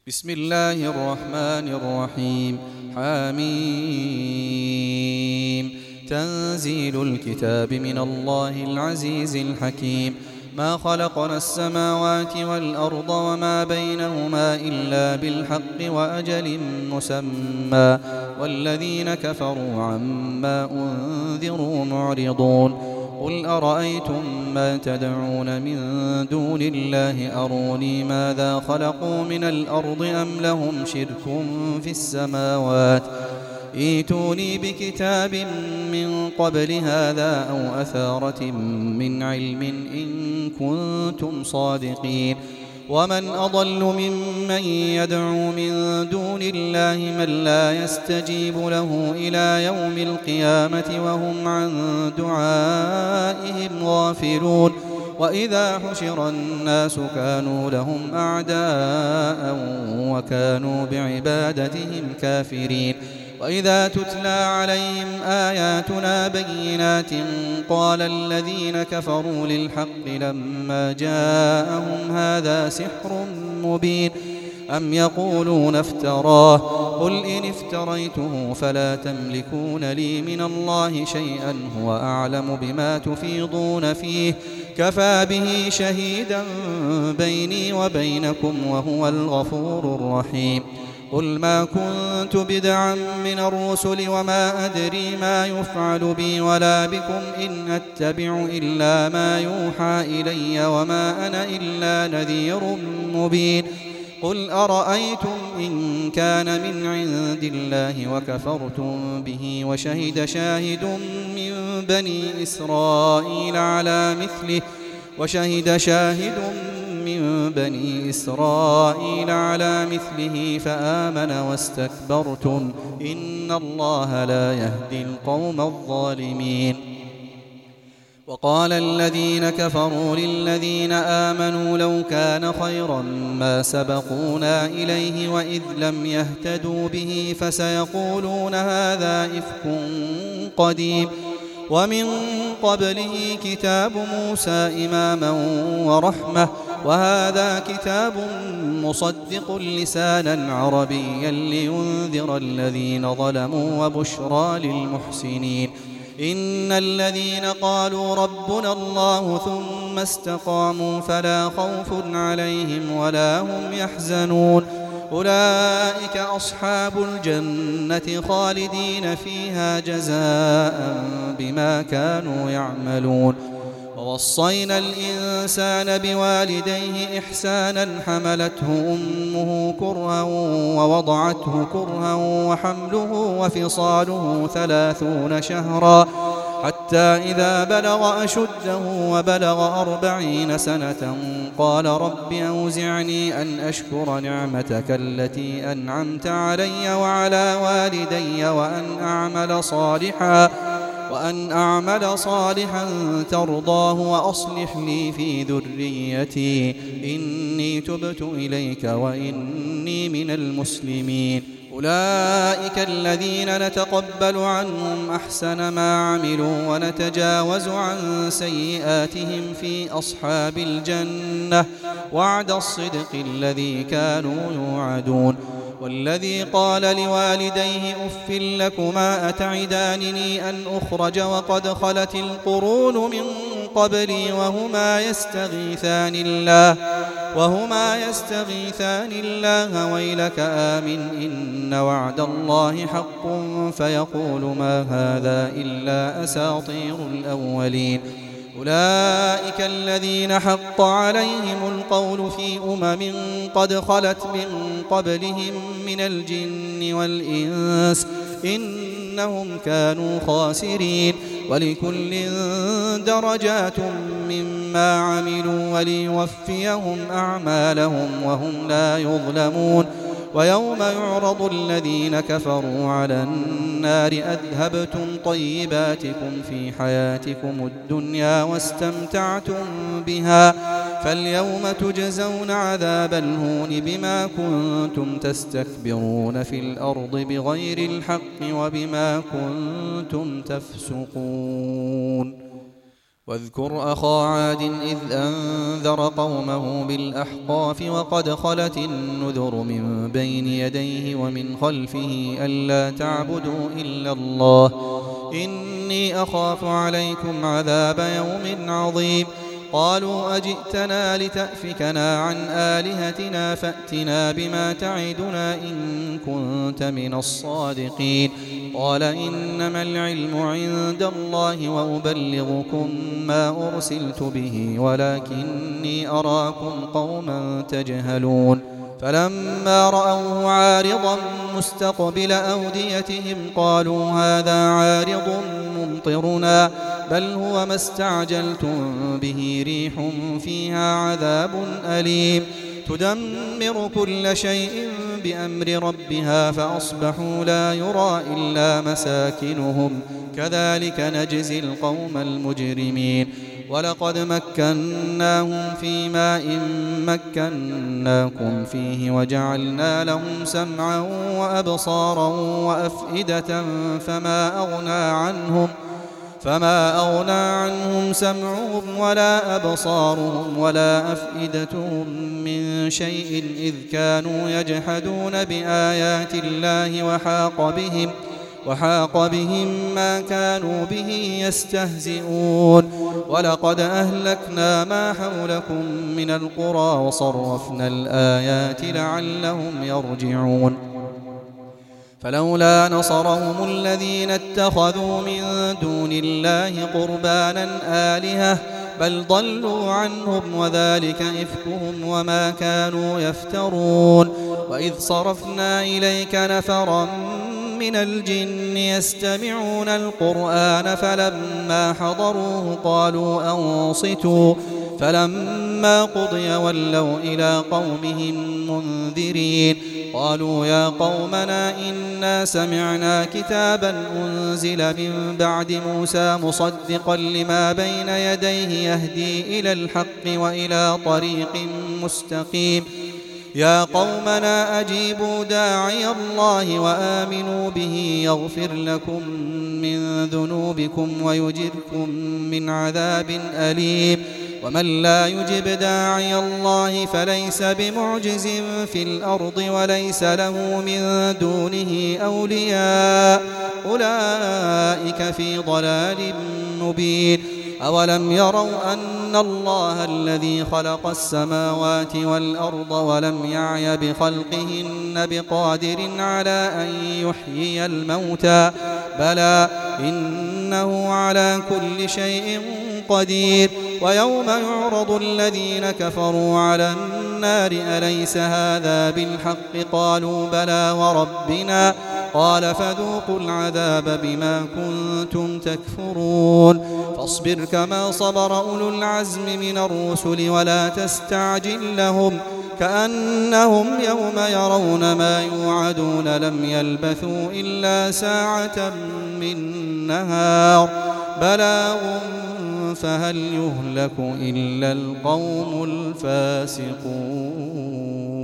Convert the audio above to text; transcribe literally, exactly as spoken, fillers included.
بسم الله الرحمن الرحيم. حميم. تنزيل الكتاب من الله العزيز الحكيم. ما خلقنا السماوات والأرض وما بينهما إلا بالحق وأجل مسمى، والذين كفروا عما أنذروا معرضون. قل أرأيتم ما تدعون من دون الله أروني ماذا خلقوا من الأرض أم لهم شرك في السماوات، ائتوني بكتاب من قبل هذا أو أثارة من علم إن كنتم صادقين. ومن أضل ممن يدعو من دون الله من لا يستجيب له إلى يوم القيامة وهم عن دعائهم غافلون. وإذا حشر الناس كانوا لهم أعداء وكانوا بعبادتهم كافرين. وإذا تتلى عليهم آياتنا بينات قال الذين كفروا للحق لما جاءهم هذا سحر مبين أم يقولون افتراه قل إن افتريته فلا تملكون لي من الله شيئا هو أعلم بما تفيضون فيه كفى به شهيدا بيني وبينكم وهو الغفور الرحيم. قل ما كنت بدعا من الرسل وما أدري ما يفعل بي ولا بكم إن أتبع إلا ما يوحى إلي وما أنا إلا نذير مبين. قل أرأيتم إن كان من عند الله وكفرتم به وشهد شاهد من بني إسرائيل على مثله وشهد شاهد من بني إسرائيل على مثله فآمن واستكبرتم إن الله لا يهدي القوم الظالمين. وقال الذين كفروا للذين آمنوا لو كان خيرا ما سبقونا إليه وإذ لم يهتدوا به فسيقولون هذا إفك قديم ومن قبله كتاب موسى إماما ورحمة وهذا كتاب مصدق لسانا عربيا لينذر الذين ظلموا وبشرى للمحسنين. إن الذين قالوا ربنا الله ثم استقاموا فلا خوف عليهم ولا هم يحزنون أولئك أصحاب الجنة خالدين فيها جزاء بما كانوا يعملون. ووصينا الإنسان بوالديه إحسانا حملته أمه كرها ووضعته كرها وحمله وفصاله ثلاثون شهرا حتى إذا بلغ أشده وبلغ أربعين سنة قال رب أوزعني أن أشكر نعمتك التي أنعمت علي وعلى والدي وأن أعمل صالحا وأن أعمل صالحا ترضاه وأصلح لي في ذريتي إني تبت إليك وإني من المسلمين. أولئك الذين نتقبل عنهم أحسن ما عملوا ونتجاوز عن سيئاتهم في أصحاب الجنة وعد الصدق الذي كانوا يوعدون. والذي قال لوالديه أف لكما أتعدانني أن أخرج وقد خلت القرون من قبلي وهما يستغيثان الله وهما يستغيثان الله ويلك آمن إن وعد الله حق فيقول ما هذا إلا أساطير الأولين. أولئك الذين حق عليهم القول في أمم قد خلت من قبلهم من الجن والإنس إنهم كانوا خاسرين. ولكل درجات مما عملوا وليوفيهم أعمالهم وهم لا يظلمون. ويوم يعرض الذين كفروا على النار أذهبتم طيباتكم في حياتكم الدنيا واستمتعتم بها فاليوم تجزون عذاب الهون بما كنتم تستكبرون في الأرض بغير الحق وبما كنتم تفسقون. واذكر أخا عاد إذ أنذر قومه بالأحقاف وقد خلت النذر من بين يديه ومن خلفه ألا تعبدوا إلا الله إني أخاف عليكم عذاب يوم عظيم قالوا أجئتنا لتأفكنا عن آلهتنا فأتنا بما تعدنا إن كنت من الصادقين قال إنما العلم عند الله وأبلغكم ما أرسلت به ولكني أراكم قوما تجهلون فلما رأوه عارضا مستقبل أوديتهم قالوا هذا عارض ممطرنا بل هو ما استعجلتم به ريح فيها عذاب أليم تدمر كل شيء بأمر ربها فأصبحوا لا يرى إلا مساكنهم كذلك نجزي القوم المجرمين ولقد مكناهم في ماء مكناكم فيه وجعلنا لهم سمعا وأبصارا وأفئدة فما أغنى عنهم فما أغنى عنهم سمعهم ولا أبصارهم ولا أفئدتهم من شيء إذ كانوا يجحدون بآيات الله وحاق بهم وحاق بهم ما كانوا به يستهزئون ولقد أهلكنا ما حولكم من القرى وصرفنا الآيات لعلهم يرجعون فلولا نصرهم الذين اتخذوا من دون الله قربانا آلهة بل ضلوا عنهم وذلك إفكهم وما كانوا يفترون وإذ صرفنا إليك نفرا من الجن يستمعون القرآن فلما حضروه قالوا أنصتوا فلما قضي ولوا إلى قومهم منذرين قالوا يا قومنا إنا سمعنا كتابا أنزل من بعد موسى مصدقا لما بين يديه يهدي إلى الحق وإلى طريق مستقيم يا قومنا أجيبوا داعي الله وآمنوا به يغفر لكم من ذنوبكم ويجركم من عذاب أليم ومن لا يجب داعي الله فليس بمعجز في الأرض وليس له من دونه أولياء أولئك في ضلال مبين أولم يروا أن الله الذي خلق السماوات والأرض ولم يعي بخلقهن بقادر على أن يحيي الموتى بلى إنه على كل شيء قدير ويوم يعرض الذين كفروا على النار أليس هذا بالحق قالوا بلى وربنا قال فذوقوا العذاب بما كنتم تكفرون فاصبر كما صبر أولو العزم من الرسل ولا تستعجل لهم كأنهم يوم يرون ما يوعدون لم يلبثوا إلا ساعة من نهار بلاغ فهل يهلك إلا القوم الفاسقون.